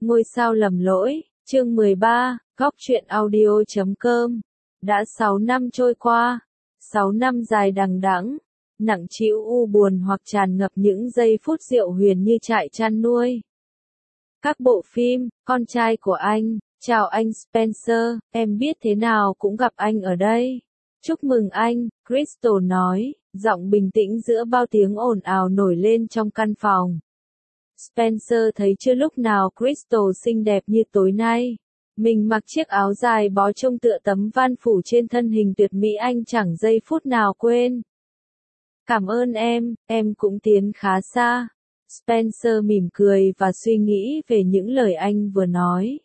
Ngôi sao lầm lỗi, chương 13, góc truyện audio.com. Đã 6 năm trôi qua, 6 năm dài đằng đẵng, nặng trĩu u buồn hoặc tràn ngập những giây phút diệu huyền như trại chăn nuôi. Các bộ phim, con trai của anh, chào anh Spencer, em biết thế nào cũng gặp anh ở đây. Chúc mừng anh, Crystal nói, giọng bình tĩnh giữa bao tiếng ồn ào nổi lên trong căn phòng. Spencer thấy chưa lúc nào Crystal xinh đẹp như tối nay. Mình mặc chiếc áo dài bó trông tựa tấm van phủ trên thân hình tuyệt mỹ anh chẳng giây phút nào quên. Cảm ơn em cũng tiến khá xa. Spencer mỉm cười và suy nghĩ về những lời anh vừa nói.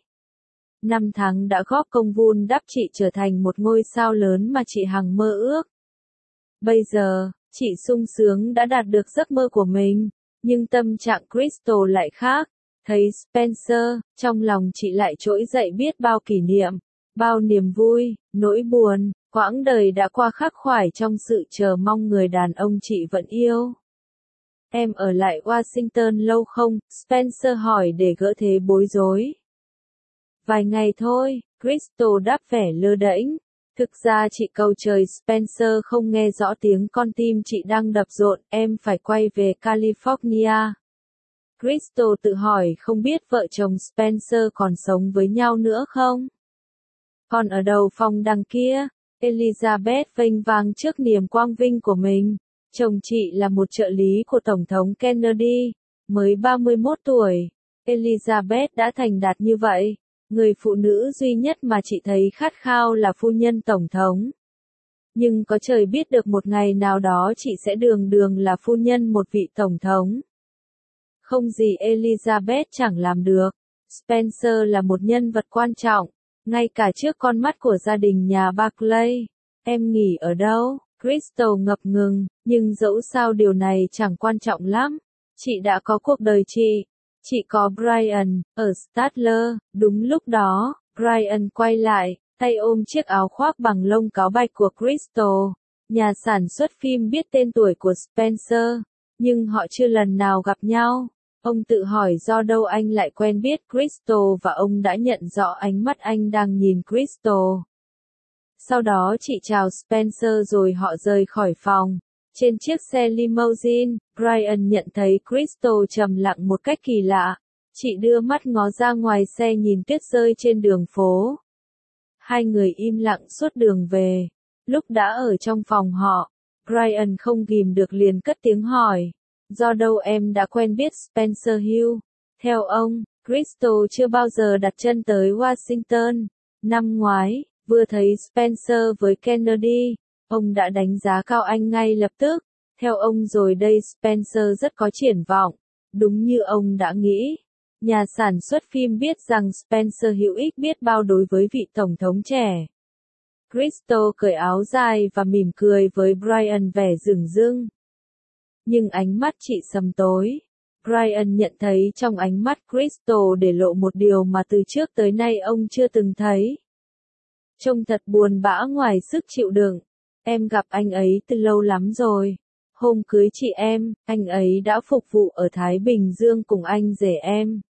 5 tháng đã góp công vun đắp chị trở thành một ngôi sao lớn mà chị hằng mơ ước. Bây giờ, chị sung sướng đã đạt được giấc mơ của mình, nhưng tâm trạng Crystal lại khác. Thấy Spencer, trong lòng chị lại trỗi dậy biết bao kỷ niệm, bao niềm vui, nỗi buồn, quãng đời đã qua khắc khoải trong sự chờ mong người đàn ông chị vẫn yêu. Em ở lại Washington lâu không? Spencer hỏi để gỡ thế bối rối. Vài ngày thôi, Crystal đáp vẻ lơ đễnh. Thực ra chị cầu trời Spencer không nghe rõ tiếng con tim chị đang đập rộn, em phải quay về California. Crystal tự hỏi không biết vợ chồng Spencer còn sống với nhau nữa không? Còn ở đầu phòng đằng kia, Elizabeth vênh vang trước niềm quang vinh của mình. Chồng chị là một trợ lý của Tổng thống Kennedy, mới 31 tuổi. Elizabeth đã thành đạt như vậy. Người phụ nữ duy nhất mà chị thấy khát khao là phu nhân Tổng thống. Nhưng có trời biết được một ngày nào đó chị sẽ đường đường là phu nhân một vị Tổng thống. Không gì Elizabeth chẳng làm được. Spencer là một nhân vật quan trọng, ngay cả trước con mắt của gia đình nhà Barclay. Em nghỉ ở đâu? Crystal ngập ngừng, nhưng dẫu sao điều này chẳng quan trọng lắm. Chị đã có cuộc đời chị. Chị có Brian, ở Statler. Đúng lúc đó, Brian quay lại, tay ôm chiếc áo khoác bằng lông cáo bạch của Crystal. Nhà sản xuất phim biết tên tuổi của Spencer, nhưng họ chưa lần nào gặp nhau. Ông tự hỏi do đâu anh lại quen biết Crystal và ông đã nhận rõ ánh mắt anh đang nhìn Crystal. Sau đó chị chào Spencer rồi họ rời khỏi phòng. Trên chiếc xe limousine, Brian nhận thấy Crystal trầm lặng một cách kỳ lạ. Chị đưa mắt ngó ra ngoài xe nhìn tuyết rơi trên đường phố. Hai người im lặng suốt đường về. Lúc đã ở trong phòng họ, Brian không ghìm được liền cất tiếng hỏi. Do đâu em đã quen biết Spencer Hill? Theo ông, Crystal chưa bao giờ đặt chân tới Washington. Năm ngoái, vừa thấy Spencer với Kennedy, ông đã đánh giá cao anh ngay lập tức. Theo ông rồi đây Spencer rất có triển vọng. Đúng như ông đã nghĩ. Nhà sản xuất phim biết rằng Spencer hữu ích biết bao đối với vị tổng thống trẻ. Crystal cởi áo dài và mỉm cười với Brian vẻ dửng dưng. Nhưng ánh mắt chị sầm tối. Brian nhận thấy trong ánh mắt Crystal để lộ một điều mà từ trước tới nay ông chưa từng thấy. Trông thật buồn bã ngoài sức chịu đựng. Em gặp anh ấy từ lâu lắm rồi. Hôm cưới chị em, anh ấy đã phục vụ ở Thái Bình Dương cùng anh rể em.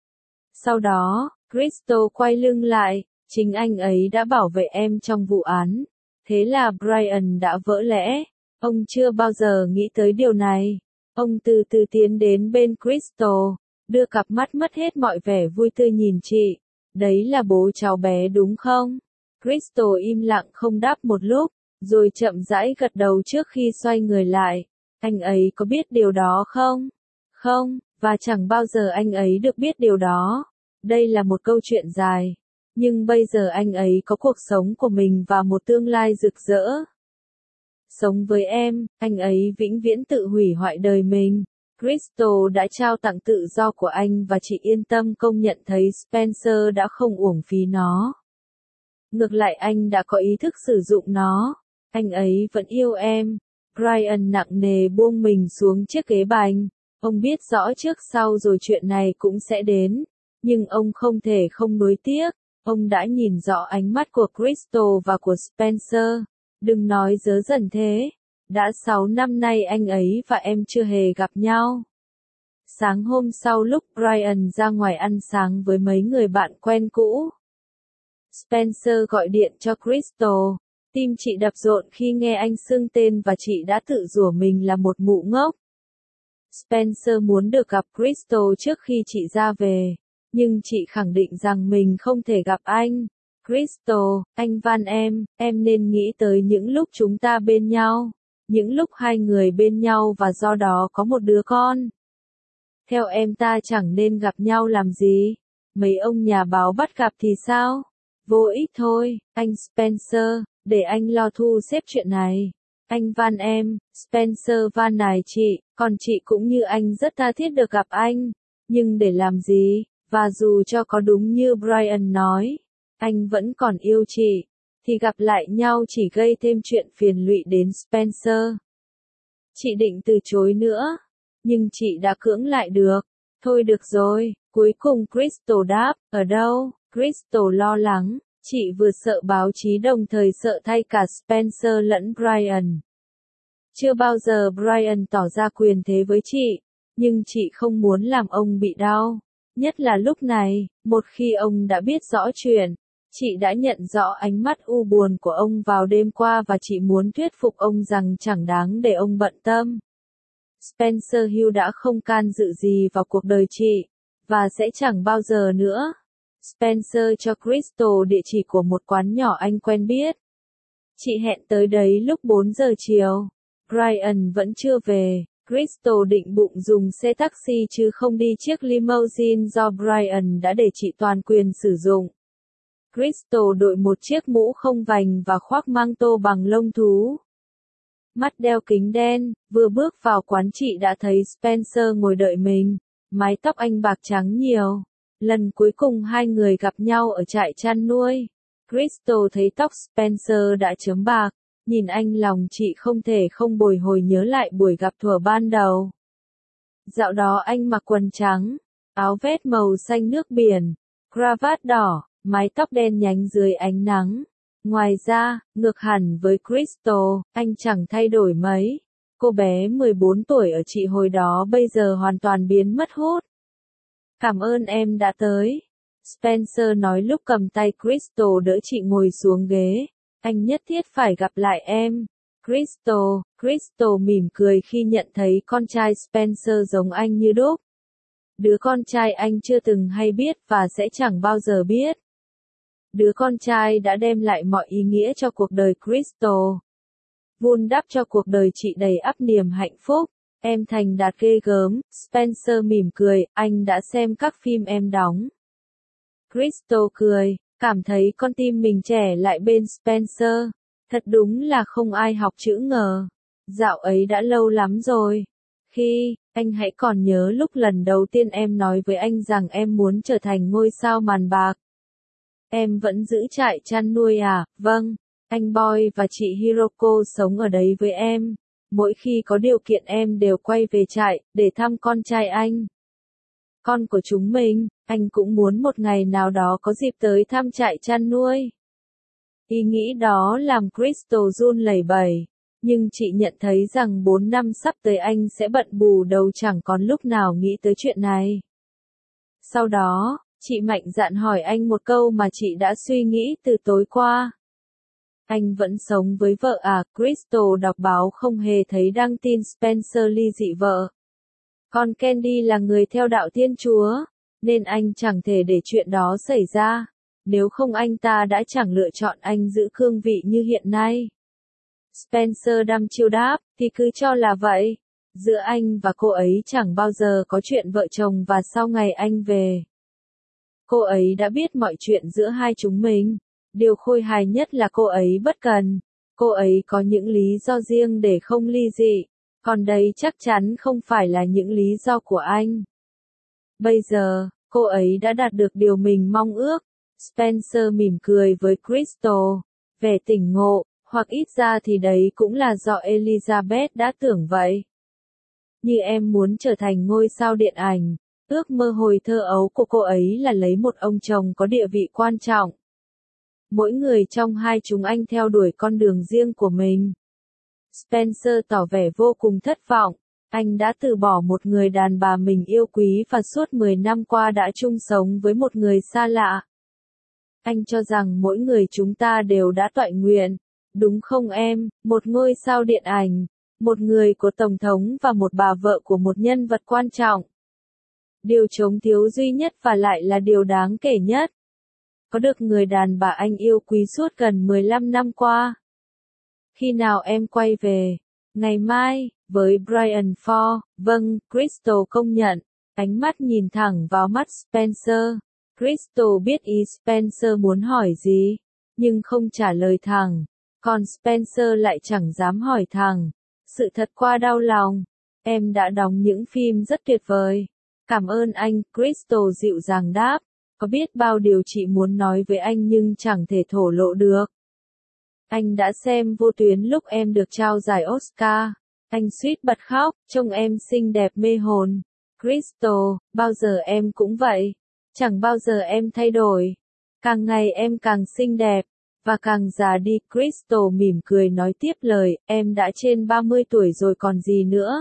Sau đó, Crystal quay lưng lại, chính anh ấy đã bảo vệ em trong vụ án. Thế là Brian đã vỡ lẽ. Ông chưa bao giờ nghĩ tới điều này. Ông từ từ tiến đến bên Crystal, đưa cặp mắt mất hết mọi vẻ vui tươi nhìn chị. Đấy là bố cháu bé đúng không? Crystal im lặng không đáp một lúc, rồi chậm rãi gật đầu trước khi xoay người lại. Anh ấy có biết điều đó không? Không, và chẳng bao giờ anh ấy được biết điều đó. Đây là một câu chuyện dài. Nhưng bây giờ anh ấy có cuộc sống của mình và một tương lai rực rỡ. Sống với em, anh ấy vĩnh viễn tự hủy hoại đời mình. Crystal đã trao tặng tự do của anh và chị yên tâm công nhận thấy Spencer đã không uổng phí nó. Ngược lại anh đã có ý thức sử dụng nó. Anh ấy vẫn yêu em. Brian nặng nề buông mình xuống chiếc ghế bành. Ông biết rõ trước sau rồi chuyện này cũng sẽ đến. Nhưng ông không thể không nuối tiếc. Ông đã nhìn rõ ánh mắt của Crystal và của Spencer. Đừng nói dớ dẩn thế. Đã 6 năm nay anh ấy và em chưa hề gặp nhau. Sáng hôm sau lúc Brian ra ngoài ăn sáng với mấy người bạn quen cũ, Spencer gọi điện cho Crystal. Tim chị đập rộn khi nghe anh xưng tên và chị đã tự rủa mình là một mụ ngốc. Spencer muốn được gặp Crystal trước khi chị ra về, nhưng chị khẳng định rằng mình không thể gặp anh. Crystal, anh van em nên nghĩ tới những lúc chúng ta bên nhau, những lúc hai người bên nhau và do đó có một đứa con. Theo em ta chẳng nên gặp nhau làm gì? Mấy ông nhà báo bắt gặp thì sao? Vô ích thôi, anh Spencer, để anh lo thu xếp chuyện này. Anh van Spencer van nài chị, còn chị cũng như anh rất tha thiết được gặp anh. Nhưng để làm gì? Và dù cho có đúng như Brian nói, anh vẫn còn yêu chị, thì gặp lại nhau chỉ gây thêm chuyện phiền lụy đến Spencer. Chị định từ chối nữa, nhưng chị đã cưỡng lại được. Thôi được rồi, cuối cùng Crystal đáp, ở đâu? Crystal lo lắng, chị vừa sợ báo chí đồng thời sợ thay cả Spencer lẫn Brian. Chưa bao giờ Brian tỏ ra quyền thế với chị, nhưng chị không muốn làm ông bị đau. Nhất là lúc này, một khi ông đã biết rõ chuyện, chị đã nhận rõ ánh mắt u buồn của ông vào đêm qua và chị muốn thuyết phục ông rằng chẳng đáng để ông bận tâm. Spencer Hill đã không can dự gì vào cuộc đời chị, và sẽ chẳng bao giờ nữa. Spencer cho Crystal địa chỉ của một quán nhỏ anh quen biết. Chị hẹn tới đấy lúc 4 giờ chiều. Brian vẫn chưa về. Crystal định bụng dùng xe taxi chứ không đi chiếc limousine do Brian đã để chị toàn quyền sử dụng. Crystal đội một chiếc mũ không vành và khoác mang tô bằng lông thú. Mắt đeo kính đen, vừa bước vào quán chị đã thấy Spencer ngồi đợi mình. Mái tóc anh bạc trắng nhiều. Lần cuối cùng hai người gặp nhau ở trại chăn nuôi. Crystal thấy tóc Spencer đã chớm bạc. Nhìn anh lòng chị không thể không bồi hồi nhớ lại buổi gặp thuở ban đầu. Dạo đó anh mặc quần trắng, áo vest màu xanh nước biển, cravat đỏ, mái tóc đen nhánh dưới ánh nắng. Ngoài ra, ngược hẳn với Crystal, anh chẳng thay đổi mấy. Cô bé 14 tuổi ở chị hồi đó bây giờ hoàn toàn biến mất hút. Cảm ơn em đã tới. Spencer nói lúc cầm tay Crystal đỡ chị ngồi xuống ghế. Anh nhất thiết phải gặp lại em. Crystal mỉm cười khi nhận thấy con trai Spencer giống anh như đúc. Đứa con trai anh chưa từng hay biết và sẽ chẳng bao giờ biết. Đứa con trai đã đem lại mọi ý nghĩa cho cuộc đời Crystal. Vun đắp cho cuộc đời chị đầy ắp niềm hạnh phúc. Em thành đạt ghê gớm, Spencer mỉm cười, anh đã xem các phim em đóng. Crystal cười, cảm thấy con tim mình trẻ lại bên Spencer. Thật đúng là không ai học chữ ngờ. Dạo ấy đã lâu lắm rồi. Anh hãy còn nhớ lúc lần đầu tiên em nói với anh rằng em muốn trở thành ngôi sao màn bạc. Em vẫn giữ trại chăn nuôi à? Vâng. Anh Boy và chị Hiroko sống ở đấy với em. Mỗi khi có điều kiện em đều quay về trại, để thăm con trai anh. Con của chúng mình, anh cũng muốn một ngày nào đó có dịp tới thăm trại chăn nuôi. Ý nghĩ đó làm Crystal run lẩy bẩy. Nhưng chị nhận thấy rằng 4 năm sắp tới anh sẽ bận bù đầu chẳng còn lúc nào nghĩ tới chuyện này. Sau đó, chị mạnh dạn hỏi anh một câu mà chị đã suy nghĩ từ tối qua. Anh vẫn sống với vợ à? Crystal đọc báo không hề thấy đăng tin Spencer ly dị vợ. Còn Candy là người theo đạo Thiên Chúa, nên anh chẳng thể để chuyện đó xảy ra. Nếu không anh ta đã chẳng lựa chọn anh giữ cương vị như hiện nay. Spencer đăm chiêu đáp, thì cứ cho là vậy. Giữa anh và cô ấy chẳng bao giờ có chuyện vợ chồng và sau ngày anh về. Cô ấy đã biết mọi chuyện giữa hai chúng mình. Điều khôi hài nhất là cô ấy bất cần. Cô ấy có những lý do riêng để không ly dị. Còn đây chắc chắn không phải là những lý do của anh. Bây giờ, cô ấy đã đạt được điều mình mong ước. Spencer mỉm cười với Crystal. Vẻ tỉnh ngộ, hoặc ít ra thì đấy cũng là do Elizabeth đã tưởng vậy. Như em muốn trở thành ngôi sao điện ảnh. Ước mơ hồi thơ ấu của cô ấy là lấy một ông chồng có địa vị quan trọng. Mỗi người trong hai chúng anh theo đuổi con đường riêng của mình. Spencer tỏ vẻ vô cùng thất vọng. Anh đã từ bỏ một người đàn bà mình yêu quý và suốt 10 năm qua đã chung sống với một người xa lạ. Anh cho rằng mỗi người chúng ta đều đã toại nguyện, đúng không em, một ngôi sao điện ảnh, một người của Tổng thống và một bà vợ của một nhân vật quan trọng. Điều trống thiếu duy nhất và lại là điều đáng kể nhất. Có được người đàn bà anh yêu quý suốt gần 15 năm qua. Khi nào em quay về? Ngày mai, với Brian Ford, vâng, Crystal công nhận, ánh mắt nhìn thẳng vào mắt Spencer. Crystal biết ý Spencer muốn hỏi gì, nhưng không trả lời thẳng. Còn Spencer lại chẳng dám hỏi thẳng. Sự thật quá đau lòng. Em đã đóng những phim rất tuyệt vời. Cảm ơn anh, Crystal dịu dàng đáp. Có biết bao điều chị muốn nói với anh nhưng chẳng thể thổ lộ được. Anh đã xem Vô Tuyến lúc em được trao giải Oscar. Anh suýt bật khóc, trông em xinh đẹp mê hồn. Crystal, bao giờ em cũng vậy. Chẳng bao giờ em thay đổi. Càng ngày em càng xinh đẹp, và càng già đi. Crystal mỉm cười nói tiếp lời, em đã trên 30 tuổi rồi còn gì nữa.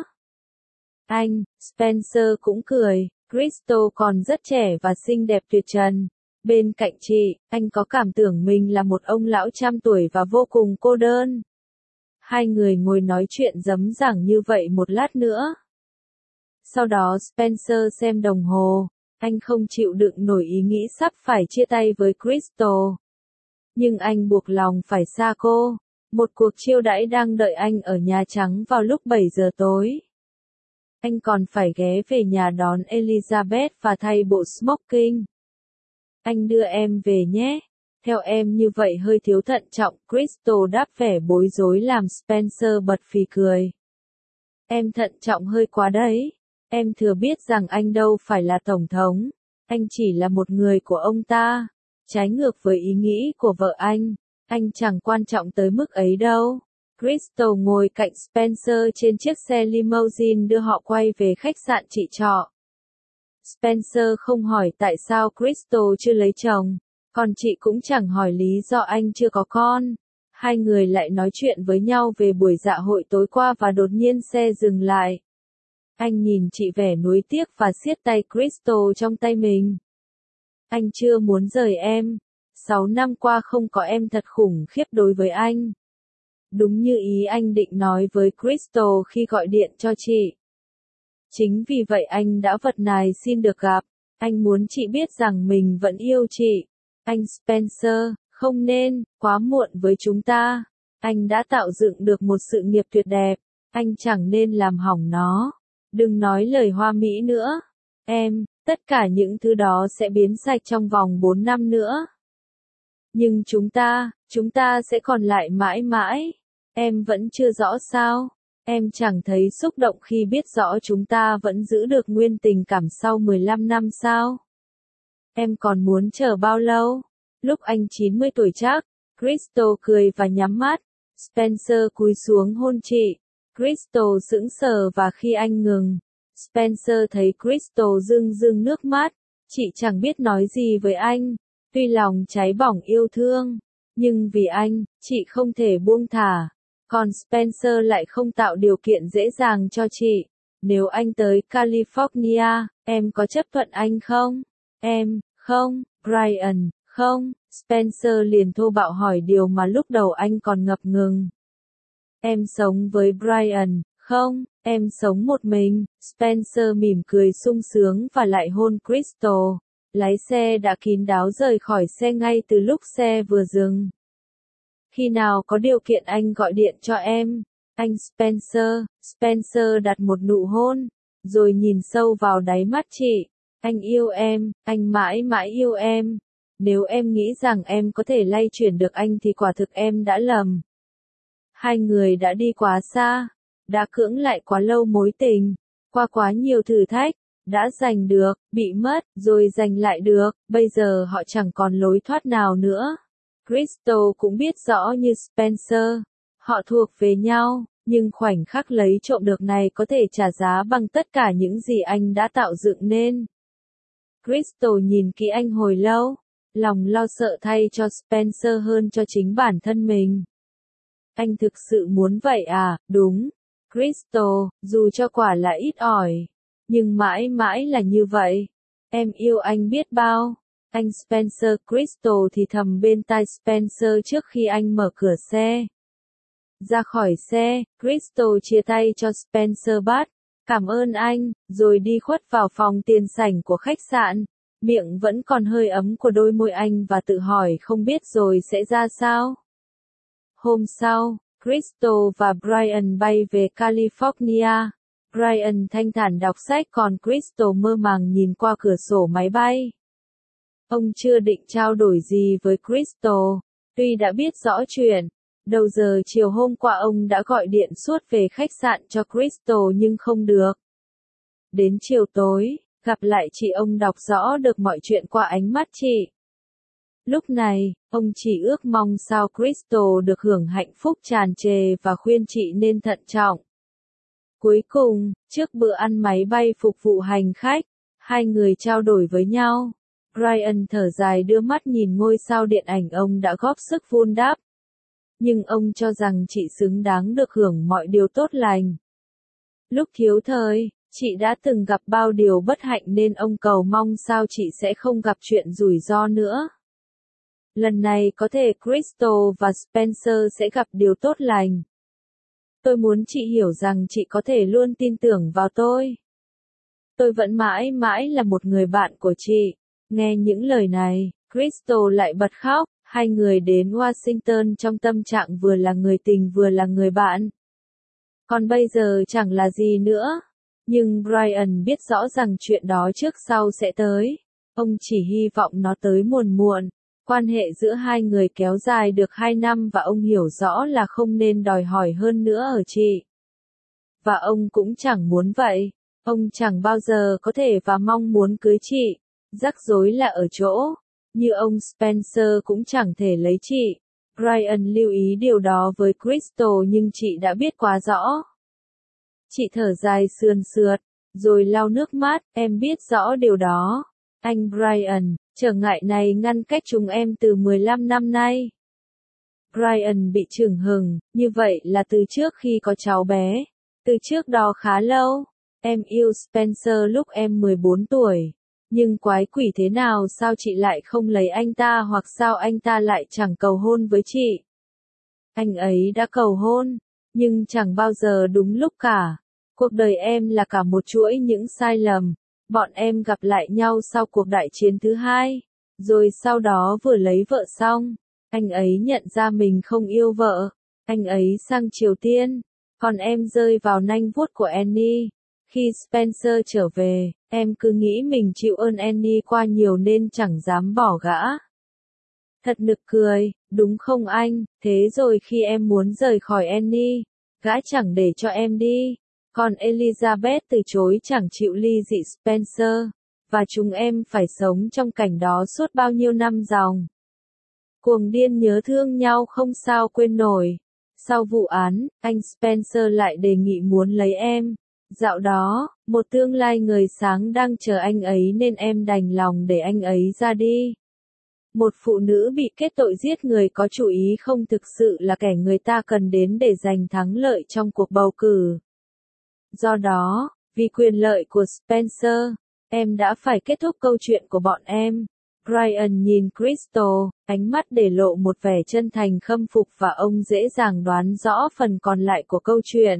Anh, Spencer cũng cười, Crystal còn rất trẻ và xinh đẹp tuyệt trần. Bên cạnh chị, anh có cảm tưởng mình là một ông lão trăm tuổi và vô cùng cô đơn. Hai người ngồi nói chuyện rấm rẳng như vậy một lát nữa. Sau đó Spencer xem đồng hồ, anh không chịu đựng nổi ý nghĩ sắp phải chia tay với Crystal. Nhưng anh buộc lòng phải xa cô. Một cuộc chiêu đãi đang đợi anh ở Nhà Trắng vào lúc 7 giờ tối. Anh còn phải ghé về nhà đón Elizabeth và thay bộ smoking. Anh đưa em về nhé. Theo em như vậy hơi thiếu thận trọng, Crystal đáp vẻ bối rối làm Spencer bật phì cười. Em thận trọng hơi quá đấy. Em thừa biết rằng anh đâu phải là tổng thống. Anh chỉ là một người của ông ta. Trái ngược với ý nghĩ của vợ anh chẳng quan trọng tới mức ấy đâu. Crystal ngồi cạnh Spencer trên chiếc xe limousine đưa họ quay về khách sạn chị trọ. Spencer không hỏi tại sao Crystal chưa lấy chồng, còn chị cũng chẳng hỏi lý do anh chưa có con. Hai người lại nói chuyện với nhau về buổi dạ hội tối qua và đột nhiên xe dừng lại. Anh nhìn chị vẻ nuối tiếc và siết tay Crystal trong tay mình. Anh chưa muốn rời em. 6 năm qua không có em thật khủng khiếp đối với anh. Đúng như ý anh định nói với Crystal khi gọi điện cho chị. Chính vì vậy anh đã vật nài xin được gặp. Anh muốn chị biết rằng mình vẫn yêu chị. Anh Spencer, không nên, quá muộn với chúng ta. Anh đã tạo dựng được một sự nghiệp tuyệt đẹp. Anh chẳng nên làm hỏng nó. Đừng nói lời hoa mỹ nữa. Em, tất cả những thứ đó sẽ biến sạch trong vòng 4 năm nữa. Nhưng chúng ta sẽ còn lại mãi mãi. Em vẫn chưa rõ sao? Em chẳng thấy xúc động khi biết rõ chúng ta vẫn giữ được nguyên tình cảm sau 15 năm sao? Em còn muốn chờ bao lâu? Lúc anh 90 tuổi chắc. Crystal cười và nhắm mắt. Spencer cúi xuống hôn chị. Crystal sững sờ và khi anh ngừng, Spencer thấy Crystal rưng rưng nước mắt. Chị chẳng biết nói gì với anh. Tuy lòng cháy bỏng yêu thương, nhưng vì anh, chị không thể buông thả. Còn Spencer lại không tạo điều kiện dễ dàng cho chị. Nếu anh tới California, em có chấp thuận anh không? Em, không, Brian, không. Spencer liền thô bạo hỏi điều mà lúc đầu anh còn ngập ngừng. Em sống với Brian, không, em sống một mình. Spencer mỉm cười sung sướng và lại hôn Crystal. Lái xe đã kín đáo rời khỏi xe ngay từ lúc xe vừa dừng. Khi nào có điều kiện anh gọi điện cho em. Anh Spencer. Spencer đặt một nụ hôn, rồi nhìn sâu vào đáy mắt chị. Anh yêu em, anh mãi mãi yêu em. Nếu em nghĩ rằng em có thể lay chuyển được anh thì quả thực em đã lầm. Hai người đã đi quá xa, đã cưỡng lại quá lâu mối tình, qua quá nhiều thử thách, đã giành được, bị mất, rồi giành lại được, bây giờ họ chẳng còn lối thoát nào nữa. Crystal cũng biết rõ như Spencer, họ thuộc về nhau, nhưng khoảnh khắc lấy trộm được này có thể trả giá bằng tất cả những gì anh đã tạo dựng nên. Crystal nhìn kỹ anh hồi lâu, lòng lo sợ thay cho Spencer hơn cho chính bản thân mình. Anh thực sự muốn vậy à? Đúng. Crystal, dù cho quả là ít ỏi, nhưng mãi mãi là như vậy. Em yêu anh biết bao. Anh Spencer. Crystal thì thầm bên tai Spencer trước khi anh mở cửa xe. Ra khỏi xe, Crystal chia tay cho Spencer bắt. Cảm ơn anh, rồi đi khuất vào phòng tiền sảnh của khách sạn. Miệng vẫn còn hơi ấm của đôi môi anh và tự hỏi không biết rồi sẽ ra sao. Hôm sau, Crystal và Brian bay về California. Brian thanh thản đọc sách còn Crystal mơ màng nhìn qua cửa sổ máy bay. Ông chưa định trao đổi gì với Crystal, tuy đã biết rõ chuyện. Đầu giờ chiều hôm qua ông đã gọi điện suốt về khách sạn cho Crystal nhưng không được. Đến chiều tối, gặp lại chị ông đọc rõ được mọi chuyện qua ánh mắt chị. Lúc này, ông chỉ ước mong sao Crystal được hưởng hạnh phúc tràn trề và khuyên chị nên thận trọng. Cuối cùng, trước bữa ăn máy bay phục vụ hành khách, hai người trao đổi với nhau. Brian thở dài đưa mắt nhìn ngôi sao điện ảnh ông đã góp sức vun đắp. Nhưng ông cho rằng chị xứng đáng được hưởng mọi điều tốt lành. Lúc thiếu thời, chị đã từng gặp bao điều bất hạnh nên ông cầu mong sao chị sẽ không gặp chuyện rủi ro nữa. Lần này có thể Crystal và Spencer sẽ gặp điều tốt lành. Tôi muốn chị hiểu rằng chị có thể luôn tin tưởng vào tôi. Tôi vẫn mãi mãi là một người bạn của chị. Nghe những lời này, Crystal lại bật khóc. Hai người đến Washington trong tâm trạng vừa là người tình vừa là người bạn. Còn bây giờ chẳng là gì nữa. Nhưng Brian biết rõ rằng chuyện đó trước sau sẽ tới. Ông chỉ hy vọng nó tới muộn muộn. Quan hệ giữa hai người kéo dài được 2 năm và ông hiểu rõ là không nên đòi hỏi hơn nữa ở chị. Và ông cũng chẳng muốn vậy. Ông chẳng bao giờ có thể và mong muốn cưới chị. Rắc rối là ở chỗ. Như ông Spencer cũng chẳng thể lấy chị. Brian lưu ý điều đó với Crystal nhưng chị đã biết quá rõ. Chị thở dài sườn sượt, rồi lau nước mắt, em biết rõ điều đó. Anh Brian, trở ngại này ngăn cách chúng em từ 15 năm nay. Brian bị chưởng hừng, như vậy là từ trước khi có cháu bé. Từ trước đó khá lâu. Em yêu Spencer lúc em 14 tuổi. Nhưng quái quỷ thế nào sao chị lại không lấy anh ta hoặc sao anh ta lại chẳng cầu hôn với chị? Anh ấy đã cầu hôn, nhưng chẳng bao giờ đúng lúc cả. Cuộc đời em là cả một chuỗi những sai lầm. Bọn em gặp lại nhau sau cuộc đại chiến thứ hai. Rồi sau đó vừa lấy vợ xong, anh ấy nhận ra mình không yêu vợ. Anh ấy sang Triều Tiên, còn em rơi vào nanh vuốt của Annie. Khi Spencer trở về, em cứ nghĩ mình chịu ơn Annie qua nhiều nên chẳng dám bỏ gã. Thật nực cười, đúng không anh? Thế rồi khi em muốn rời khỏi Annie, gã chẳng để cho em đi. Còn Elizabeth từ chối chẳng chịu ly dị Spencer. Và chúng em phải sống trong cảnh đó suốt bao nhiêu năm dòng. Cuồng điên nhớ thương nhau không sao quên nổi. Sau vụ án, anh Spencer lại đề nghị muốn lấy em. Dạo đó, một tương lai ngời sáng đang chờ anh ấy nên em đành lòng để anh ấy ra đi. Một phụ nữ bị kết tội giết người có chủ ý không thực sự là kẻ người ta cần đến để giành thắng lợi trong cuộc bầu cử. Do đó, vì quyền lợi của Spencer, em đã phải kết thúc câu chuyện của bọn em. Brian nhìn Crystal, ánh mắt để lộ một vẻ chân thành khâm phục và ông dễ dàng đoán rõ phần còn lại của câu chuyện.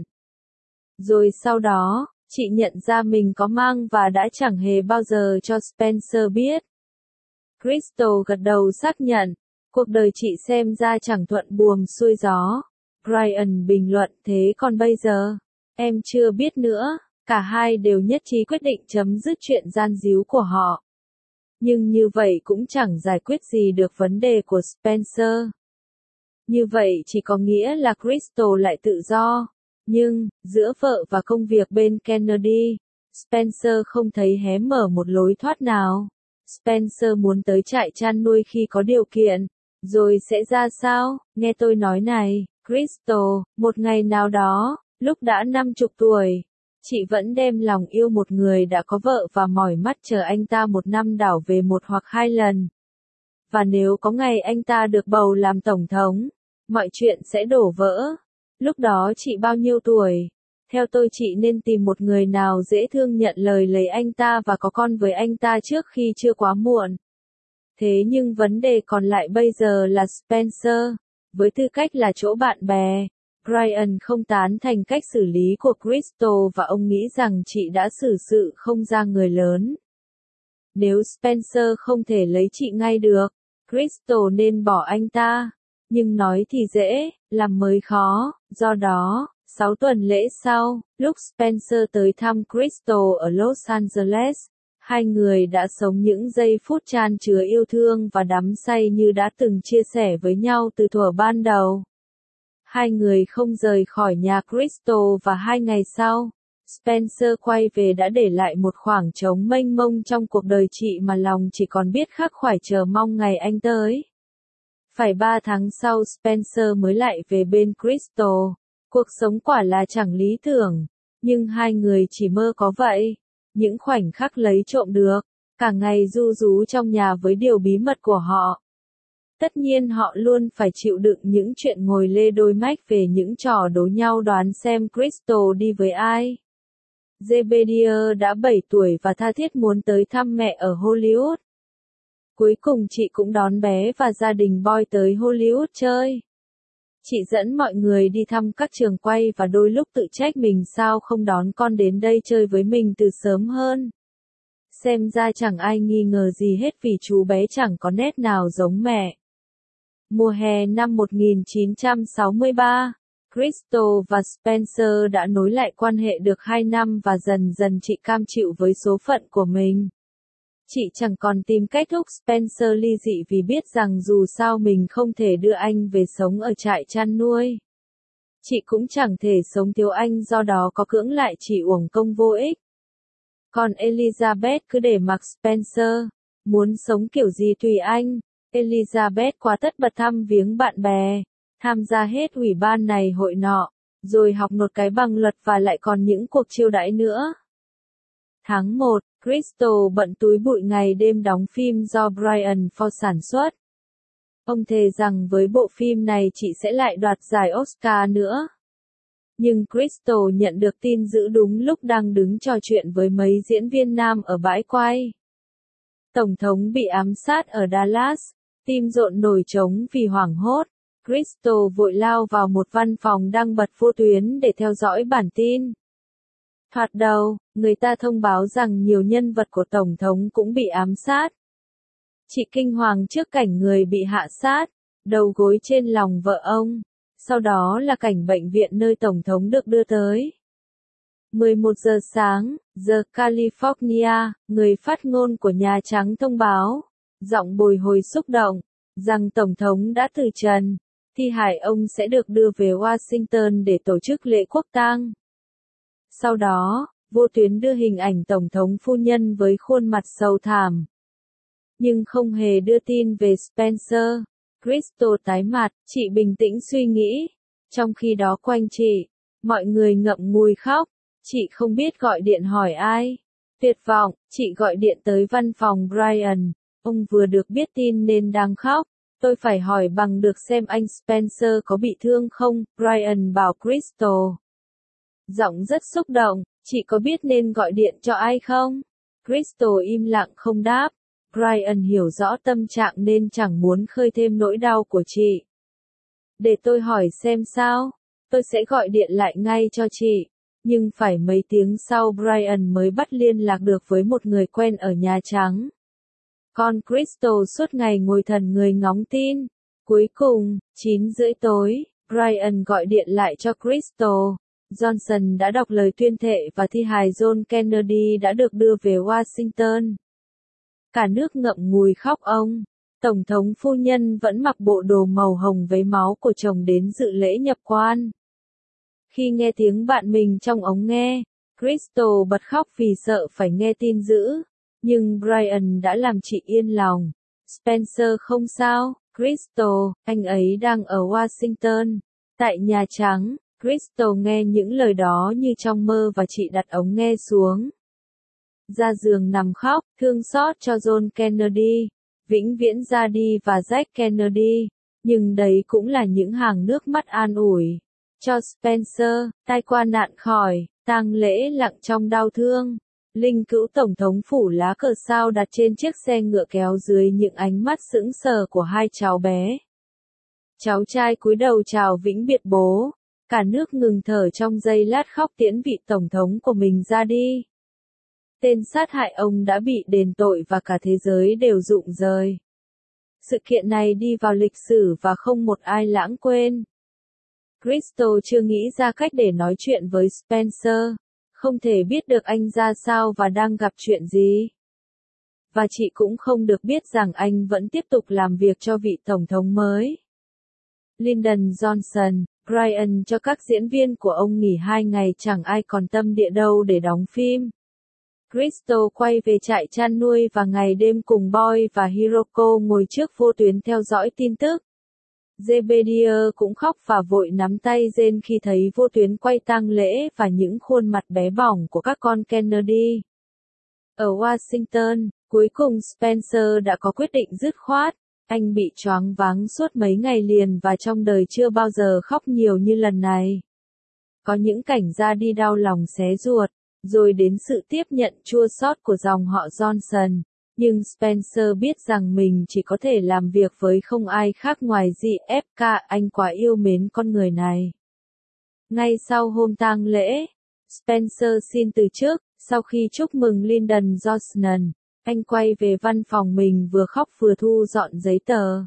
Rồi sau đó, chị nhận ra mình có mang và đã chẳng hề bao giờ cho Spencer biết. Crystal gật đầu xác nhận, cuộc đời chị xem ra chẳng thuận buồm xuôi gió. Brian bình luận thế còn bây giờ, em chưa biết nữa. Cả hai đều nhất trí quyết định chấm dứt chuyện gian díu của họ. Nhưng như vậy cũng chẳng giải quyết gì được vấn đề của Spencer. Như vậy chỉ có nghĩa là Crystal lại tự do. Nhưng, giữa vợ và công việc bên Kennedy, Spencer không thấy hé mở một lối thoát nào. Spencer muốn tới trại chăn nuôi khi có điều kiện. Rồi sẽ ra sao? Nghe tôi nói này, Crystal, một ngày nào đó, lúc đã 50 tuổi, chị vẫn đem lòng yêu một người đã có vợ và mỏi mắt chờ anh ta một năm đảo về một hoặc 2 lần. Và nếu có ngày anh ta được bầu làm tổng thống, mọi chuyện sẽ đổ vỡ. Lúc đó chị bao nhiêu tuổi? Theo tôi chị nên tìm một người nào dễ thương nhận lời lấy anh ta và có con với anh ta trước khi chưa quá muộn. Thế nhưng vấn đề còn lại bây giờ là Spencer. Với tư cách là chỗ bạn bè, Brian không tán thành cách xử lý của Crystal và ông nghĩ rằng chị đã xử sự không ra người lớn. Nếu Spencer không thể lấy chị ngay được, Crystal nên bỏ anh ta. Nhưng nói thì dễ, làm mới khó, do đó, 6 tuần lễ sau, lúc Spencer tới thăm Crystal ở Los Angeles, hai người đã sống những giây phút chan chứa yêu thương và đắm say như đã từng chia sẻ với nhau từ thuở ban đầu. Hai người không rời khỏi nhà Crystal và 2 ngày sau, Spencer quay về đã để lại một khoảng trống mênh mông trong cuộc đời chị mà lòng chỉ còn biết khắc khoải chờ mong ngày anh tới. Phải 3 tháng sau Spencer mới lại về bên Crystal. Cuộc sống quả là chẳng lý tưởng, nhưng hai người chỉ mơ có vậy. Những khoảnh khắc lấy trộm được, cả ngày ru rú trong nhà với điều bí mật của họ. Tất nhiên họ luôn phải chịu đựng những chuyện ngồi lê đôi mách về những trò đố nhau đoán xem Crystal đi với ai. Zebediah đã 7 tuổi và tha thiết muốn tới thăm mẹ ở Hollywood. Cuối cùng chị cũng đón bé và gia đình Boy tới Hollywood chơi. Chị dẫn mọi người đi thăm các trường quay và đôi lúc tự trách mình sao không đón con đến đây chơi với mình từ sớm hơn. Xem ra chẳng ai nghi ngờ gì hết vì chú bé chẳng có nét nào giống mẹ. Mùa hè năm 1963, Crystal và Spencer đã nối lại quan hệ được 2 năm và dần dần chị cam chịu với số phận của mình. Chị chẳng còn tìm cách thúc Spencer ly dị vì biết rằng dù sao mình không thể đưa anh về sống ở trại chăn nuôi. Chị cũng chẳng thể sống thiếu anh do đó có cưỡng lại chỉ uổng công vô ích. Còn Elizabeth cứ để mặc Spencer, muốn sống kiểu gì tùy anh. Elizabeth quá tất bật thăm viếng bạn bè, tham gia hết ủy ban này hội nọ, rồi học nốt cái bằng luật và lại còn những cuộc chiêu đãi nữa. Tháng 1, Crystal bận túi bụi ngày đêm đóng phim do Brian Ford sản xuất. Ông thề rằng với bộ phim này chị sẽ lại đoạt giải Oscar nữa. Nhưng Crystal nhận được tin dữ đúng lúc đang đứng trò chuyện với mấy diễn viên nam ở bãi quay. Tổng thống bị ám sát ở Dallas, tim rộn nổi trống vì hoảng hốt. Crystal vội lao vào một văn phòng đang bật vô tuyến để theo dõi bản tin. Thoạt đầu, người ta thông báo rằng nhiều nhân vật của Tổng thống cũng bị ám sát. Chị kinh hoàng trước cảnh người bị hạ sát, đầu gối trên lòng vợ ông. Sau đó là cảnh bệnh viện nơi Tổng thống được đưa tới. 11 giờ sáng, giờ California, người phát ngôn của Nhà Trắng thông báo, giọng bồi hồi xúc động, rằng Tổng thống đã từ trần, thi hài ông sẽ được đưa về Washington để tổ chức lễ quốc tang. Sau đó, vô tuyến đưa hình ảnh Tổng thống phu nhân với khuôn mặt sầu thảm. Nhưng không hề đưa tin về Spencer. Crystal tái mặt, chị bình tĩnh suy nghĩ. Trong khi đó quanh chị, mọi người ngậm ngùi khóc. Chị không biết gọi điện hỏi ai. Tuyệt vọng, chị gọi điện tới văn phòng Brian. Ông vừa được biết tin nên đang khóc. Tôi phải hỏi bằng được xem anh Spencer có bị thương không, Brian bảo Crystal. Giọng rất xúc động, chị có biết nên gọi điện cho ai không? Crystal im lặng không đáp. Brian hiểu rõ tâm trạng nên chẳng muốn khơi thêm nỗi đau của chị. Để tôi hỏi xem sao, tôi sẽ gọi điện lại ngay cho chị. Nhưng phải mấy tiếng sau Brian mới bắt liên lạc được với một người quen ở Nhà Trắng. Còn Crystal suốt ngày ngồi thần người ngóng tin. Cuối cùng, 9 rưỡi tối, Brian gọi điện lại cho Crystal. Johnson đã đọc lời tuyên thệ và thi hài John Kennedy đã được đưa về Washington. Cả nước ngậm ngùi khóc ông. Tổng thống phu nhân vẫn mặc bộ đồ màu hồng với máu của chồng đến dự lễ nhập quan. Khi nghe tiếng bạn mình trong ống nghe, Crystal bật khóc vì sợ phải nghe tin dữ. Nhưng Brian đã làm chị yên lòng. Spencer không sao, Crystal, anh ấy đang ở Washington. Tại Nhà Trắng, Crystal nghe những lời đó như trong mơ và chị đặt ống nghe xuống. Ra giường nằm khóc, thương xót cho John Kennedy, vĩnh viễn ra đi và Jack Kennedy. Nhưng đấy cũng là những hàng nước mắt an ủi. cho Spencer, tai qua nạn khỏi, tang lễ lặng trong đau thương. Linh cữu tổng thống phủ lá cờ sao đặt trên chiếc xe ngựa kéo dưới những ánh mắt sững sờ của hai cháu bé. Cháu trai cúi đầu chào vĩnh biệt bố, cả nước ngừng thở trong giây lát khóc tiễn vị tổng thống của mình ra đi. Tên sát hại ông đã bị đền tội và cả thế giới đều rụng rời. Sự kiện này đi vào lịch sử và không một ai lãng quên. Crystal chưa nghĩ ra cách để nói chuyện với Spencer, không thể biết được anh ra sao và đang gặp chuyện gì. Và chị cũng không được biết rằng anh vẫn tiếp tục làm việc cho vị tổng thống mới. Lyndon Johnson, Brian cho các diễn viên của ông nghỉ 2 ngày chẳng ai còn tâm địa đâu để đóng phim. Crystal quay về trại chăn nuôi và ngày đêm cùng Boy và Hiroko ngồi trước vô tuyến theo dõi tin tức. Zebediah cũng khóc và vội nắm tay Jane khi thấy vô tuyến quay tang lễ và những khuôn mặt bé bỏng của các con Kennedy. Ở Washington, cuối cùng Spencer đã có quyết định dứt khoát. Anh bị choáng váng suốt mấy ngày liền và trong đời chưa bao giờ khóc nhiều như lần này. Có những cảnh ra đi đau lòng xé ruột, rồi đến sự tiếp nhận chua xót của dòng họ Johnson. Nhưng Spencer biết rằng mình chỉ có thể làm việc với không ai khác ngoài JFK, anh quá yêu mến con người này. Ngay sau hôm tang lễ, Spencer xin từ chức, sau khi chúc mừng Lyndon Johnson, anh quay về văn phòng mình vừa khóc vừa thu dọn giấy tờ.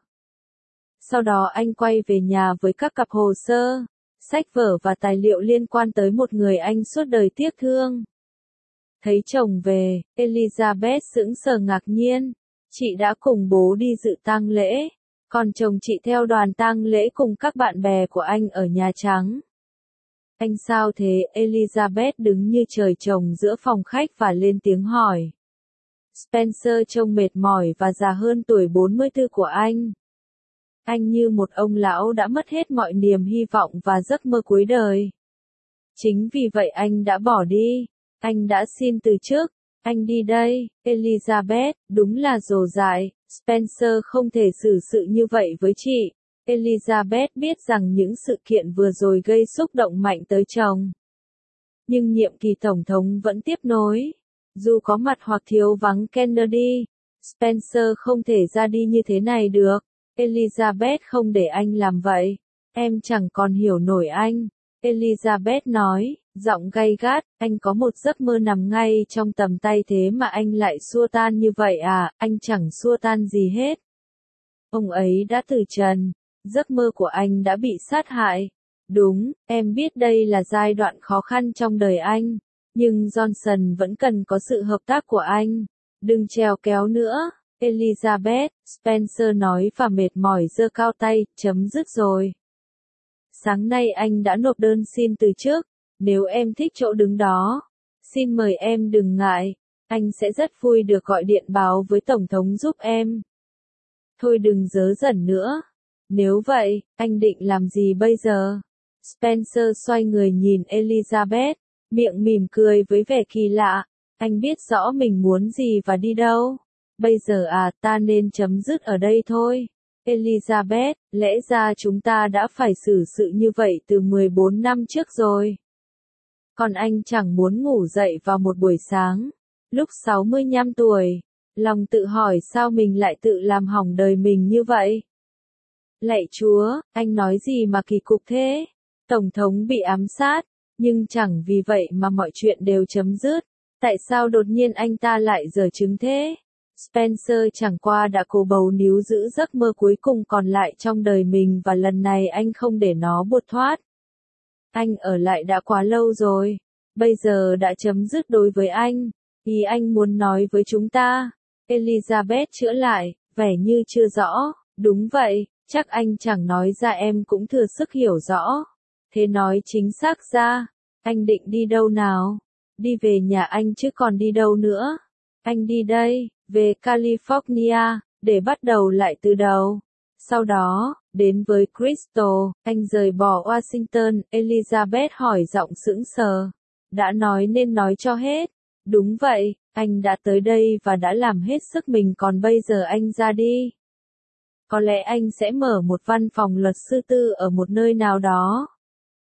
Sau đó anh quay về nhà với các cặp hồ sơ, sách vở và tài liệu liên quan tới một người anh suốt đời tiếc thương. Thấy chồng về, Elizabeth sững sờ ngạc nhiên. Chị đã cùng bố đi dự tang lễ, còn chồng chị theo đoàn tang lễ cùng các bạn bè của anh ở Nhà Trắng. Anh sao thế? Elizabeth đứng như trời trồng giữa phòng khách và lên tiếng hỏi. Spencer trông mệt mỏi và già hơn tuổi 44 của anh. Anh như một ông lão đã mất hết mọi niềm hy vọng và giấc mơ cuối đời. Chính vì vậy anh đã bỏ đi. Anh đã xin từ chức. Anh đi đây, Elizabeth, đúng là dồ dại. Spencer không thể xử sự như vậy với chị. Elizabeth biết rằng những sự kiện vừa rồi gây xúc động mạnh tới chồng. Nhưng nhiệm kỳ tổng thống vẫn tiếp nối. Dù có mặt hoặc thiếu vắng Kennedy, Spencer không thể ra đi như thế này được. Elizabeth không để anh làm vậy. Em chẳng còn hiểu nổi anh. Elizabeth nói, giọng gay gắt, anh có một giấc mơ nằm ngay trong tầm tay thế mà anh lại xua tan như vậy à? Anh chẳng xua tan gì hết. Ông ấy đã từ trần, giấc mơ của anh đã bị sát hại. Đúng, em biết đây là giai đoạn khó khăn trong đời anh, nhưng Johnson vẫn cần có sự hợp tác của anh. Đừng trèo kéo nữa, Elizabeth, Spencer nói và mệt mỏi giơ cao tay, chấm dứt rồi. Sáng nay anh đã nộp đơn xin từ chức, nếu em thích chỗ đứng đó, xin mời em đừng ngại, anh sẽ rất vui được gọi điện báo với Tổng thống giúp em. Thôi đừng dớ dẩn nữa. Nếu vậy, anh định làm gì bây giờ? Spencer xoay người nhìn Elizabeth, miệng mỉm cười với vẻ kỳ lạ. Anh biết rõ mình muốn gì và đi đâu. Bây giờ à, ta nên chấm dứt ở đây thôi. Elizabeth, lẽ ra chúng ta đã phải xử sự như vậy từ 14 năm trước rồi. Còn anh chẳng muốn ngủ dậy vào một buổi sáng, lúc 65 tuổi, lòng tự hỏi sao mình lại tự làm hỏng đời mình như vậy. Lạy Chúa, anh nói gì mà kỳ cục thế? Tổng thống bị ám sát, nhưng chẳng vì vậy mà mọi chuyện đều chấm dứt. Tại sao đột nhiên anh ta lại dở chứng thế? Spencer chẳng qua đã cố bấu níu giữ giấc mơ cuối cùng còn lại trong đời mình và lần này anh không để nó buột thoát. Anh ở lại đã quá lâu rồi. Bây giờ đã chấm dứt đối với anh. Ý anh muốn nói với chúng ta. Elizabeth chữa lại, vẻ như chưa rõ. Đúng vậy, chắc anh chẳng nói ra em cũng thừa sức hiểu rõ. Thế nói chính xác ra, anh định đi đâu nào? Đi về nhà anh chứ còn đi đâu nữa? Anh đi đây, về California, để bắt đầu lại từ đầu. Sau đó, đến với Crystal, anh rời bỏ Washington, Elizabeth hỏi giọng sững sờ. Đã nói nên nói cho hết. Đúng vậy, anh đã tới đây và đã làm hết sức mình còn bây giờ anh ra đi. Có lẽ anh sẽ mở một văn phòng luật sư tư ở một nơi nào đó.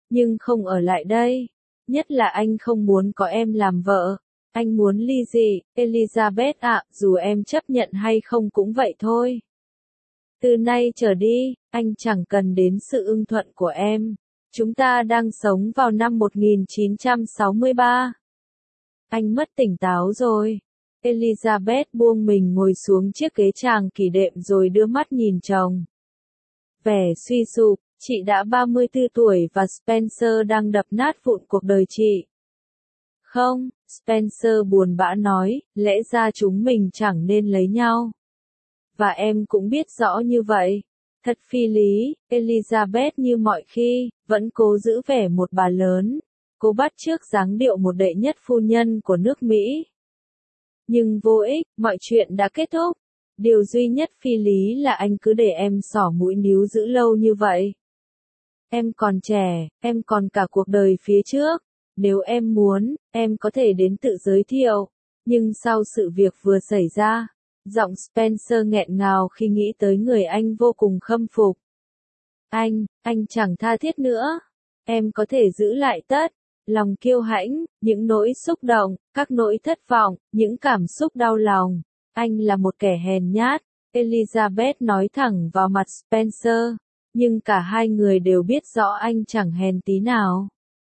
nhưng không ở lại đây. Nhất là anh không muốn có em làm vợ. Anh muốn ly dị, Elizabeth ạ, dù em chấp nhận hay không cũng vậy thôi. Từ nay trở đi, anh chẳng cần đến sự ưng thuận của em. Chúng ta đang sống vào năm 1963. Anh mất tỉnh táo rồi. Elizabeth buông mình ngồi xuống chiếc ghế tràng kỷ đệm rồi đưa mắt nhìn chồng. Vẻ suy sụp, chị đã 34 tuổi và Spencer đang đập nát vụn cuộc đời chị. Không, Spencer buồn bã nói, lẽ ra chúng mình chẳng nên lấy nhau. Và em cũng biết rõ như vậy. Thật phi lý, Elizabeth như mọi khi, vẫn cố giữ vẻ một bà lớn. Cô bắt chước dáng điệu một đệ nhất phu nhân của nước Mỹ. Nhưng vô ích, mọi chuyện đã kết thúc. Điều duy nhất phi lý là anh cứ để em xỏ mũi níu giữ lâu như vậy. Em còn trẻ, em còn cả cuộc đời phía trước. Nếu em muốn, em có thể đến tự giới thiệu. Nhưng sau sự việc vừa xảy ra, giọng Spencer nghẹn ngào khi nghĩ tới người anh vô cùng khâm phục. Anh chẳng tha thiết nữa. Em có thể giữ lại tất. Lòng kiêu hãnh, những nỗi xúc động, các nỗi thất vọng, những cảm xúc đau lòng. Anh là một kẻ hèn nhát, Elizabeth nói thẳng vào mặt Spencer. Nhưng cả hai người đều biết rõ anh chẳng hèn tí nào.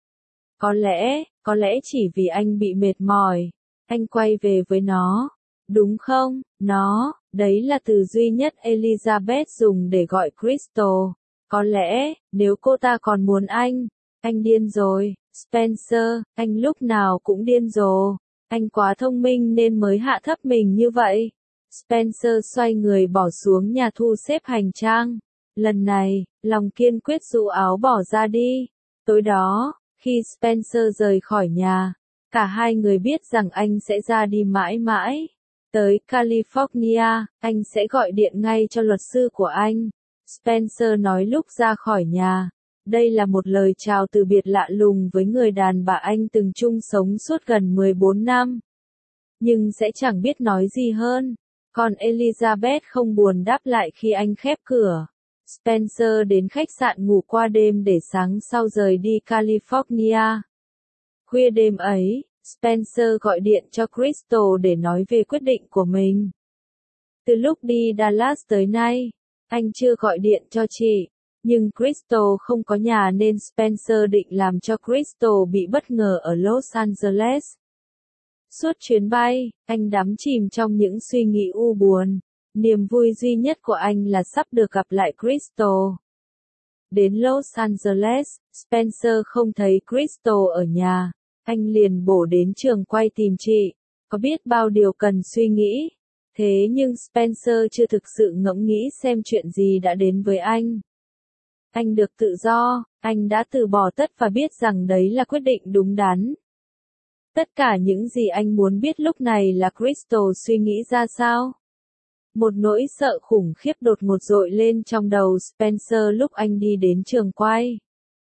Có lẽ chỉ vì anh bị mệt mỏi. Anh quay về với nó. Đúng không, nó, đấy là từ duy nhất Elizabeth dùng để gọi Crystal. Có lẽ, nếu cô ta còn muốn anh điên rồi, Spencer, anh lúc nào cũng điên rồ. Anh quá thông minh nên mới hạ thấp mình như vậy. Spencer xoay người bỏ xuống nhà thu xếp hành trang. Lần này, lòng kiên quyết rũ áo bỏ ra đi. Tối đó, khi Spencer rời khỏi nhà, cả hai người biết rằng anh sẽ ra đi mãi mãi. Tới California, anh sẽ gọi điện ngay cho luật sư của anh. Spencer nói lúc ra khỏi nhà. Đây là một lời chào từ biệt lạ lùng với người đàn bà anh từng chung sống suốt gần 14 năm. Nhưng sẽ chẳng biết nói gì hơn. Còn Elizabeth không buồn đáp lại khi anh khép cửa. Spencer đến khách sạn ngủ qua đêm để sáng sau rời đi California. Khuya đêm ấy, Spencer gọi điện cho Crystal để nói về quyết định của mình. Từ lúc đi Dallas tới nay, anh chưa gọi điện cho chị. Nhưng Crystal không có nhà nên Spencer định làm cho Crystal bị bất ngờ ở Los Angeles. Suốt chuyến bay, anh đắm chìm trong những suy nghĩ u buồn. Niềm vui duy nhất của anh là sắp được gặp lại Crystal. Đến Los Angeles, Spencer không thấy Crystal ở nhà. Anh liền bổ đến trường quay tìm chị. Có biết bao điều cần suy nghĩ. Thế nhưng Spencer chưa thực sự ngẫm nghĩ xem chuyện gì đã đến với anh. Anh được tự do, anh đã từ bỏ tất và biết rằng đấy là quyết định đúng đắn. Tất cả những gì anh muốn biết lúc này là Crystal suy nghĩ ra sao. Một nỗi sợ khủng khiếp đột ngột dội lên trong đầu Spencer lúc anh đi đến trường quay.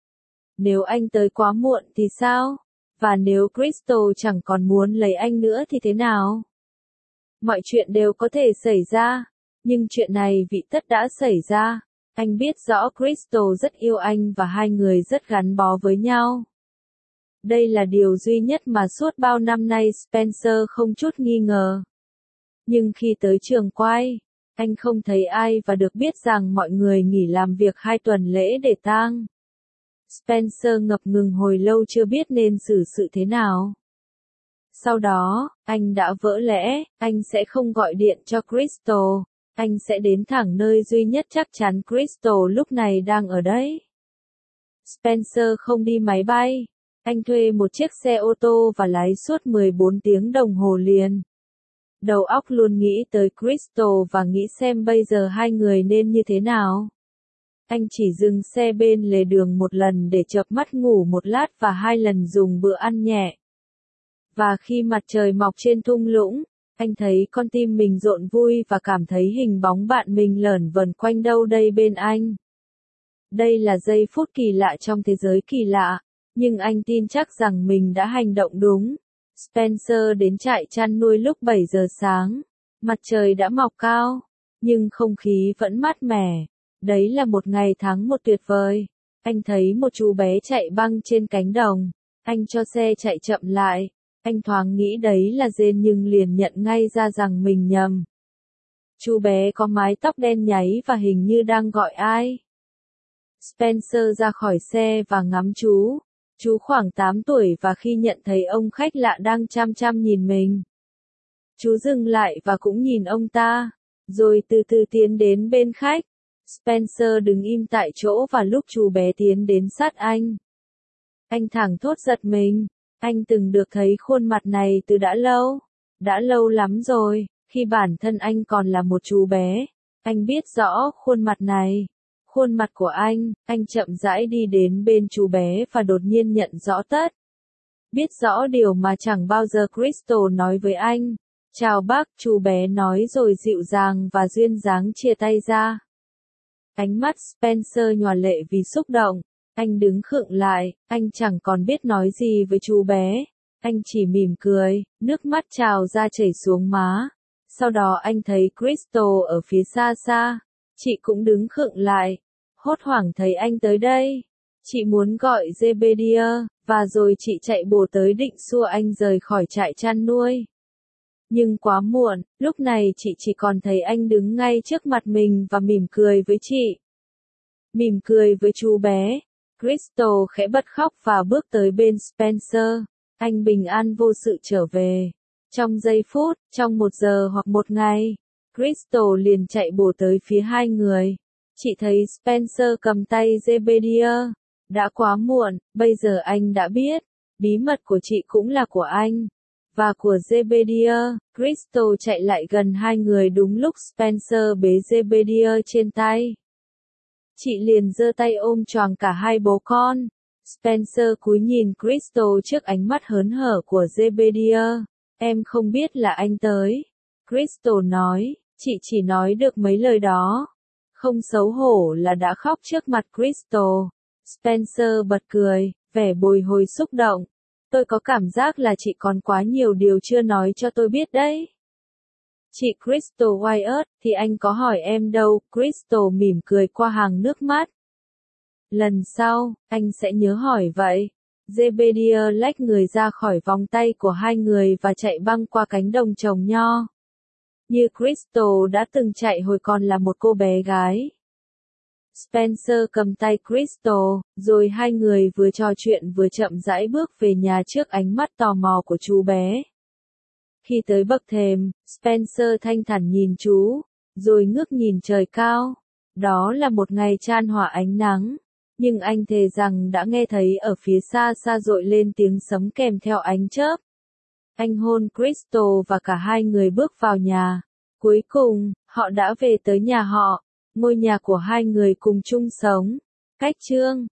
Nếu anh tới quá muộn thì sao? Và nếu Crystal chẳng còn muốn lấy anh nữa thì thế nào? Mọi chuyện đều có thể xảy ra, nhưng chuyện này vị tất đã xảy ra. Anh biết rõ Crystal rất yêu anh và hai người rất gắn bó với nhau. Đây là điều duy nhất mà suốt bao năm nay Spencer không chút nghi ngờ. Nhưng khi tới trường quay, anh không thấy ai và được biết rằng mọi người nghỉ làm việc 2 tuần lễ để tang. Spencer ngập ngừng hồi lâu chưa biết nên xử sự thế nào. Sau đó, anh đã vỡ lẽ, anh sẽ không gọi điện cho Crystal. Anh sẽ đến thẳng nơi duy nhất chắc chắn Crystal lúc này đang ở đấy. Spencer không đi máy bay. Anh thuê một chiếc xe ô tô và lái suốt 14 tiếng đồng hồ liền. Đầu óc luôn nghĩ tới Crystal và nghĩ xem bây giờ hai người nên như thế nào. Anh chỉ dừng xe bên lề đường một lần để chợp mắt ngủ một lát và 2 lần dùng bữa ăn nhẹ. Và khi mặt trời mọc trên thung lũng, anh thấy con tim mình rộn vui và cảm thấy hình bóng bạn mình lởn vởn quanh đâu đây bên anh. Đây là giây phút kỳ lạ trong thế giới kỳ lạ, nhưng anh tin chắc rằng mình đã hành động đúng. Spencer đến trại chăn nuôi lúc 7 giờ sáng. Mặt trời đã mọc cao, nhưng không khí vẫn mát mẻ. Đấy là một ngày tháng một tuyệt vời. Anh thấy một chú bé chạy băng trên cánh đồng. Anh cho xe chạy chậm lại. Anh thoáng nghĩ đấy là Jane nhưng liền nhận ngay ra rằng mình nhầm. Chú bé có mái tóc đen nháy và hình như đang gọi ai. Spencer ra khỏi xe và ngắm chú. Chú khoảng 8 tuổi và khi nhận thấy ông khách lạ đang chăm chăm nhìn mình, chú dừng lại và cũng nhìn ông ta, rồi từ từ tiến đến bên khách. Spencer đứng im tại chỗ và lúc chú bé tiến đến sát anh thảng thốt giật mình. Anh từng được thấy khuôn mặt này từ đã lâu lắm rồi, khi bản thân anh còn là một chú bé. Anh biết rõ khuôn mặt này. Khuôn mặt của anh chậm rãi đi đến bên chú bé và đột nhiên nhận rõ tất. Biết rõ điều mà chẳng bao giờ Crystal nói với anh. Chào bác, chú bé nói rồi dịu dàng và duyên dáng chia tay ra. Ánh mắt Spencer nhòa lệ vì xúc động. Anh đứng khựng lại, anh chẳng còn biết nói gì với chú bé. Anh chỉ mỉm cười, nước mắt trào ra chảy xuống má. Sau đó anh thấy Crystal ở phía xa xa. Chị cũng đứng khựng lại. Hốt hoảng thấy anh tới đây. Chị muốn gọi Zebediah, và rồi chị chạy bổ tới định xua anh rời khỏi trại chăn nuôi. Nhưng quá muộn, lúc này chị chỉ còn thấy anh đứng ngay trước mặt mình và mỉm cười với chị. Mỉm cười với chú bé. Crystal khẽ bật khóc và bước tới bên Spencer. Anh bình an vô sự trở về. Trong giây phút, trong 1 giờ hoặc 1 ngày, Crystal liền chạy bổ tới phía hai người. Chị thấy Spencer cầm tay Zebediah. Đã quá muộn, bây giờ anh đã biết. Bí mật của chị cũng là của anh. Và của Zebediah. Crystal chạy lại gần hai người đúng lúc Spencer bế Zebediah trên tay. Chị liền giơ tay ôm choàng cả hai bố con. Spencer cúi nhìn Crystal trước ánh mắt hớn hở của Zebediah. Em không biết là anh tới. Crystal nói, chị chỉ nói được mấy lời đó. Không xấu hổ là đã khóc trước mặt Crystal. Spencer bật cười, vẻ bồi hồi xúc động. Tôi có cảm giác là chị còn quá nhiều điều chưa nói cho tôi biết đấy. Chị Crystal Wyatt, thì anh có hỏi em đâu, Crystal mỉm cười qua hàng nước mắt. Lần sau, anh sẽ nhớ hỏi vậy. Zebediah lách người ra khỏi vòng tay của hai người và chạy băng qua cánh đồng trồng nho. Như Crystal đã từng chạy hồi còn là một cô bé gái. Spencer cầm tay Crystal, rồi hai người vừa trò chuyện vừa chậm rãi bước về nhà trước ánh mắt tò mò của chú bé. Khi tới bậc thềm, Spencer thanh thản nhìn chú, rồi ngước nhìn trời cao. Đó là một ngày chan hòa ánh nắng, nhưng anh thề rằng đã nghe thấy ở phía xa xa dội lên tiếng sấm kèm theo ánh chớp. Anh hôn Crystal và cả hai người bước vào nhà. Cuối cùng, họ đã về tới nhà họ, ngôi nhà của hai người cùng chung sống. Cách chương